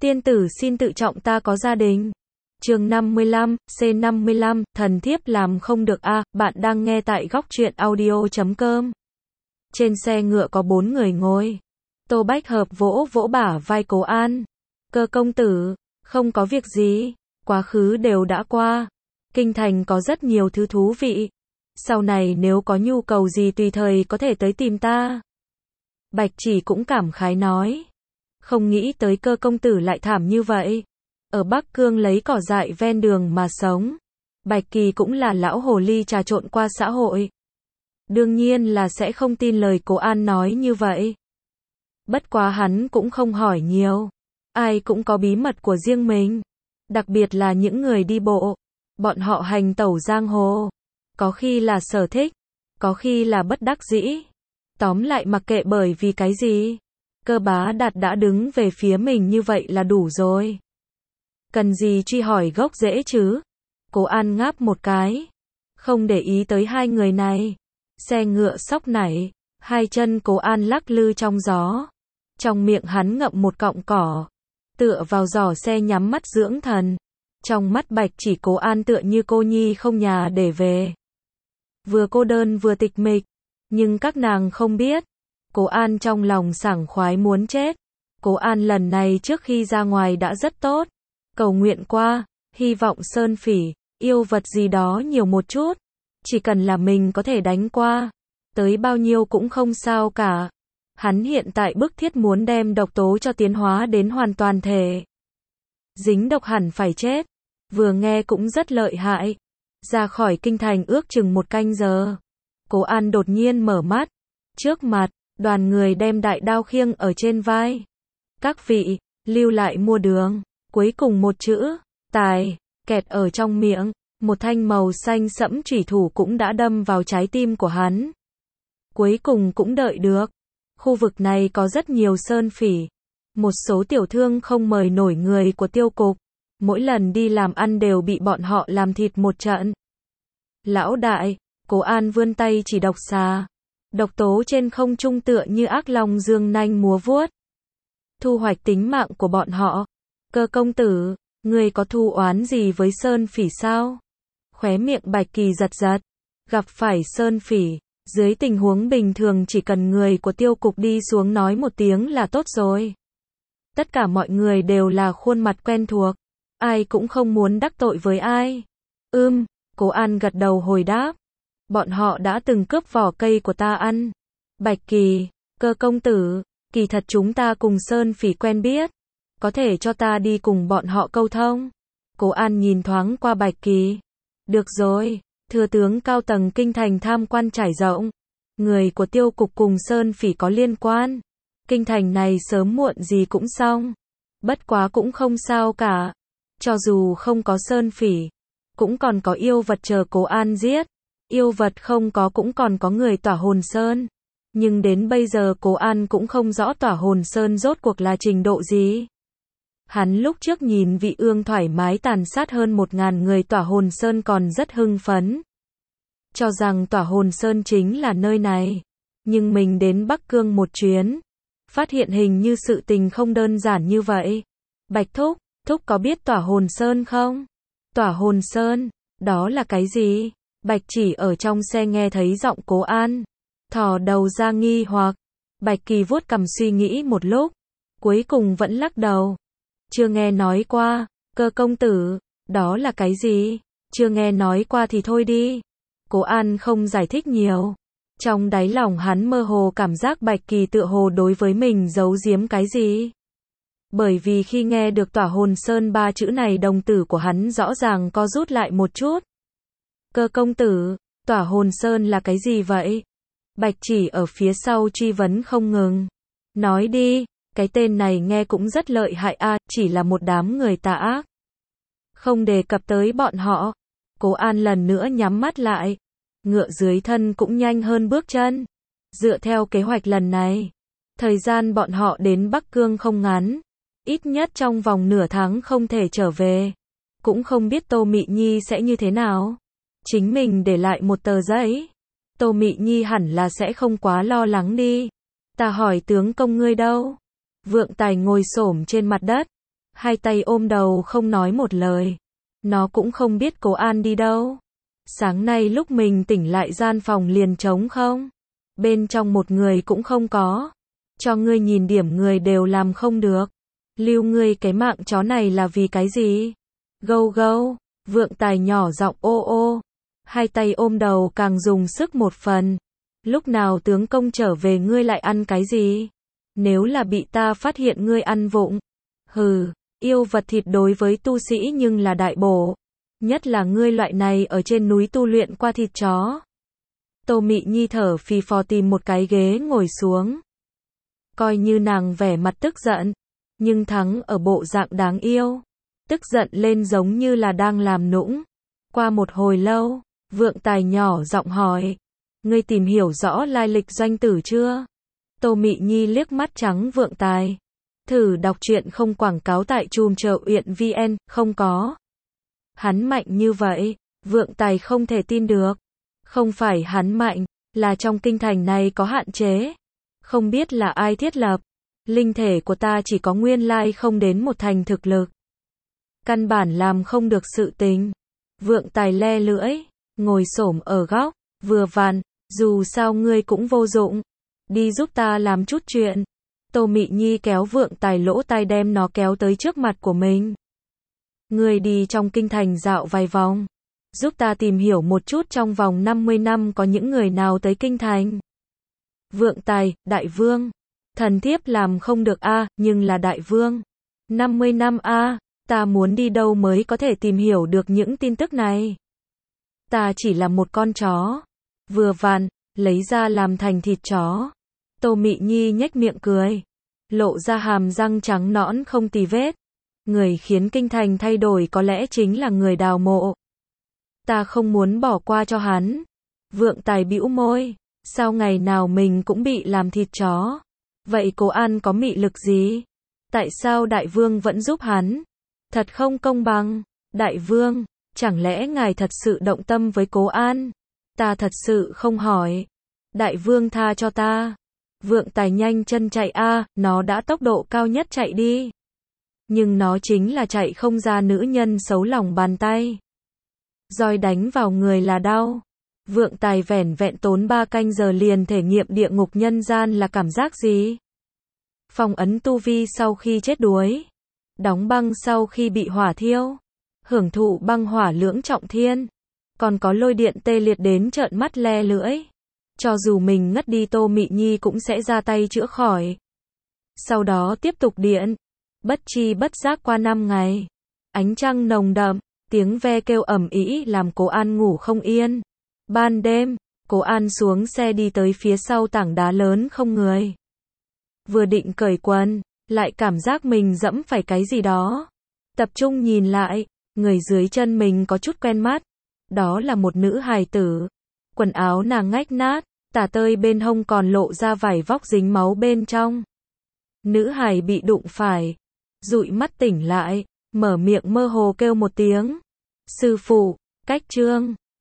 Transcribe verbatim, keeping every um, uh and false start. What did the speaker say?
Tiên tử xin tự trọng, ta có gia đình. Chương năm mươi lăm, C năm mươi lăm, thần thiếp làm không được a, bạn đang nghe tại góc truyện audio chấm com. Trên xe ngựa có bốn người ngồi. Tô Bách Hợp vỗ vỗ bả vai Cố An. Cơ công tử, không có việc gì, quá khứ đều đã qua. Kinh thành có rất nhiều thứ thú vị. Sau này nếu có nhu cầu gì tùy thời có thể tới tìm ta. Bạch Chỉ cũng cảm khái nói. Không nghĩ tới cơ công tử lại thảm như vậy. Ở Bắc Cương lấy cỏ dại ven đường mà sống. Bạch Kỳ cũng là lão hồ ly trà trộn qua xã hội. Đương nhiên là sẽ không tin lời Cố An nói như vậy. Bất quá hắn cũng không hỏi nhiều. Ai cũng có bí mật của riêng mình. Đặc biệt là những người đi bộ. Bọn họ hành tẩu giang hồ. Có khi là sở thích. Có khi là bất đắc dĩ. Tóm lại mặc kệ bởi vì cái gì. Cơ Bá Đạt đã đứng về phía mình như vậy là đủ rồi. Cần gì truy hỏi gốc rễ chứ? Cố An ngáp một cái. Không để ý tới hai người này. Xe ngựa sóc nảy. Hai chân Cố An lắc lư trong gió. Trong miệng hắn ngậm một cọng cỏ. Tựa vào giỏ xe nhắm mắt dưỡng thần. Trong mắt Bạch Chỉ, Cố An tựa như cô nhi không nhà để về. Vừa cô đơn vừa tịch mịch. Nhưng các nàng không biết. Cố An trong lòng sảng khoái muốn chết. Cố An lần này trước khi ra ngoài đã rất tốt. Cầu nguyện qua, hy vọng sơn phỉ, yêu vật gì đó nhiều một chút. Chỉ cần là mình có thể đánh qua. Tới bao nhiêu cũng không sao cả. Hắn hiện tại bức thiết muốn đem độc tố cho tiến hóa đến hoàn toàn thể. Dính độc hẳn phải chết. Vừa nghe cũng rất lợi hại. Ra khỏi kinh thành ước chừng một canh giờ. Cố An đột nhiên mở mắt. Trước mặt, đoàn người đem đại đao khiêng ở trên vai. Các vị, lưu lại mua đường. Cuối cùng một chữ, tài, kẹt ở trong miệng. Một thanh màu xanh sẫm chủy thủ cũng đã đâm vào trái tim của hắn. Cuối cùng cũng đợi được. Khu vực này có rất nhiều sơn phỉ. Một số tiểu thương không mời nổi người của tiêu cục. Mỗi lần đi làm ăn đều bị bọn họ làm thịt một trận. Lão đại, Cố An vươn tay chỉ độc xà. Độc tố trên không trung tựa như ác long dương nanh múa vuốt. Thu hoạch tính mạng của bọn họ. Cơ công tử, người có thù oán gì với sơn phỉ sao? Khóe miệng Bạch Kỳ giật giật. Gặp phải sơn phỉ, dưới tình huống bình thường chỉ cần người của tiêu cục đi xuống nói một tiếng là tốt rồi. Tất cả mọi người đều là khuôn mặt quen thuộc. Ai cũng không muốn đắc tội với ai. Ưm, Cố An gật đầu hồi đáp. Bọn họ đã từng cướp vỏ cây của ta ăn. Bạch Kỳ, cơ công tử, kỳ thật chúng ta cùng sơn phỉ quen biết. Có thể cho ta đi cùng bọn họ câu thông. Cố An nhìn thoáng qua Bạch Kỳ. Được rồi, thừa tướng cao tầng kinh thành tham quan trải rộng. Người của tiêu cục cùng sơn phỉ có liên quan. Kinh thành này sớm muộn gì cũng xong. Bất quá cũng không sao cả. Cho dù không có sơn phỉ, cũng còn có yêu vật chờ Cố An giết. Yêu vật không có cũng còn có người tỏa hồn sơn. Nhưng đến bây giờ Cố An cũng không rõ tỏa hồn sơn rốt cuộc là trình độ gì. Hắn lúc trước nhìn Vị Ương thoải mái tàn sát hơn một ngàn người tỏa hồn sơn còn rất hưng phấn. Cho rằng tỏa hồn sơn chính là nơi này. Nhưng mình đến Bắc Cương một chuyến. Phát hiện hình như sự tình không đơn giản như vậy. Bạch Thúc, Thúc có biết tỏa hồn sơn không? Tỏa hồn sơn, đó là cái gì? Bạch Chỉ ở trong xe nghe thấy giọng Cố An. Thò đầu ra nghi hoặc. Bạch Kỳ vuốt cằm suy nghĩ một lúc. Cuối cùng vẫn lắc đầu. Chưa nghe nói qua, cơ công tử, đó là cái gì? Chưa nghe nói qua thì thôi đi. Cố An không giải thích nhiều. Trong đáy lòng hắn mơ hồ cảm giác Bạch Kỳ tựa hồ đối với mình giấu giếm cái gì. Bởi vì khi nghe được tỏa hồn sơn ba chữ này đồng tử của hắn rõ ràng co rút lại một chút. Cơ công tử, tỏa hồn sơn là cái gì vậy? Bạch Chỉ ở phía sau truy vấn không ngừng. Nói đi, cái tên này nghe cũng rất lợi hại a, à, chỉ là một đám người tà ác. Không đề cập tới bọn họ. Cố An lần nữa nhắm mắt lại. Ngựa dưới thân cũng nhanh hơn bước chân. Dựa theo kế hoạch lần này, thời gian bọn họ đến Bắc Cương không ngắn. Ít nhất trong vòng nửa tháng không thể trở về. Cũng không biết Tô Mị Nhi sẽ như thế nào. Chính mình để lại một tờ giấy. Tô Mị Nhi hẳn là sẽ không quá lo lắng đi. Ta hỏi tướng công ngươi đâu? Vượng Tài ngồi xổm trên mặt đất. hai tay ôm đầu không nói một lời. Nó cũng không biết Cố An đi đâu. Sáng nay lúc mình tỉnh lại gian phòng liền trống không. Bên trong một người cũng không có. Cho ngươi nhìn điểm người đều làm không được. Lưu ngươi cái mạng chó này là vì cái gì? Gâu gâu, Vượng Tài nhỏ giọng ô ô. Hai tay ôm đầu càng dùng sức một phần. Lúc nào tướng công trở về ngươi lại ăn cái gì? Nếu là bị ta phát hiện ngươi ăn vụng. Hừ, yêu vật thịt đối với tu sĩ nhưng là đại bổ. Nhất là ngươi loại này ở trên núi tu luyện qua thịt chó. Tô Mị Nhi thở phì phò tìm một cái ghế ngồi xuống. Coi như nàng vẻ mặt tức giận, nhưng thắng ở bộ dạng đáng yêu. Tức giận lên giống như là đang làm nũng. Qua một hồi lâu, Vượng Tài nhỏ giọng hỏi. Ngươi tìm hiểu rõ lai lịch doanh tử chưa? Tô Mị Nhi liếc mắt trắng Vượng Tài. Thử đọc truyện không quảng cáo tại chùm chợ uyện vê en, không có. Hắn mạnh như vậy, Vượng Tài không thể tin được. Không phải hắn mạnh, là trong kinh thành này có hạn chế. Không biết là ai thiết lập. Linh thể của ta chỉ có nguyên lai không đến một thành thực lực. Căn bản làm không được sự tình. Vượng Tài le lưỡi, ngồi xổm ở góc, vừa vặn, dù sao ngươi cũng vô dụng. Đi giúp ta làm chút chuyện. Tô Mị Nhi kéo Vượng Tài lỗ tai đem nó kéo tới trước mặt của mình. Ngươi đi trong kinh thành dạo vài vòng. Giúp ta tìm hiểu một chút trong vòng năm mươi năm có những người nào tới kinh thành. Vượng Tài, đại vương. Thần thiếp làm không được a, nhưng là đại vương. năm mươi năm a, ta muốn đi đâu mới có thể tìm hiểu được những tin tức này. Ta chỉ là một con chó. Vừa vặn, lấy ra làm thành thịt chó. Tô Mị Nhi nhếch miệng cười. Lộ ra hàm răng trắng nõn không tì vết. Người khiến kinh thành thay đổi có lẽ chính là người đào mộ. Ta không muốn bỏ qua cho hắn. Vượng Tài bĩu môi. Sao ngày nào mình cũng bị làm thịt chó? Vậy Cố An có mị lực gì? Tại sao đại vương vẫn giúp hắn? Thật không công bằng. Đại vương, chẳng lẽ ngài thật sự động tâm với Cố An? Ta thật sự không hỏi. Đại vương tha cho ta. Vượng Tài nhanh chân chạy a, nó đã tốc độ cao nhất chạy đi. Nhưng nó chính là chạy không ra nữ nhân xấu lòng bàn tay. Roi đánh vào người là đau. Vượng Tài vẻn vẹn tốn ba canh giờ liền thể nghiệm địa ngục nhân gian là cảm giác gì? Phong ấn tu vi sau khi chết đuối. Đóng băng sau khi bị hỏa thiêu. Hưởng thụ băng hỏa lưỡng trọng thiên. Còn có lôi điện tê liệt đến trợn mắt le lưỡi. Cho dù mình ngất đi Tô Mị Nhi cũng sẽ ra tay chữa khỏi. Sau đó tiếp tục điện. Bất chi bất giác qua năm ngày. Ánh trăng nồng đậm, tiếng ve kêu ầm ĩ làm Cố An ngủ không yên. Ban đêm, Cố An xuống xe đi tới phía sau tảng đá lớn không người. Vừa định cởi quần, lại cảm giác mình dẫm phải cái gì đó. Tập trung nhìn lại, người dưới chân mình có chút quen mắt. Đó là một nữ hài tử. Quần áo nàng ngách nát, tả tơi bên hông còn lộ ra vải vóc dính máu bên trong. Nữ hài bị đụng phải, dụi mắt tỉnh lại, mở miệng mơ hồ kêu một tiếng. Sư phụ, cách trương.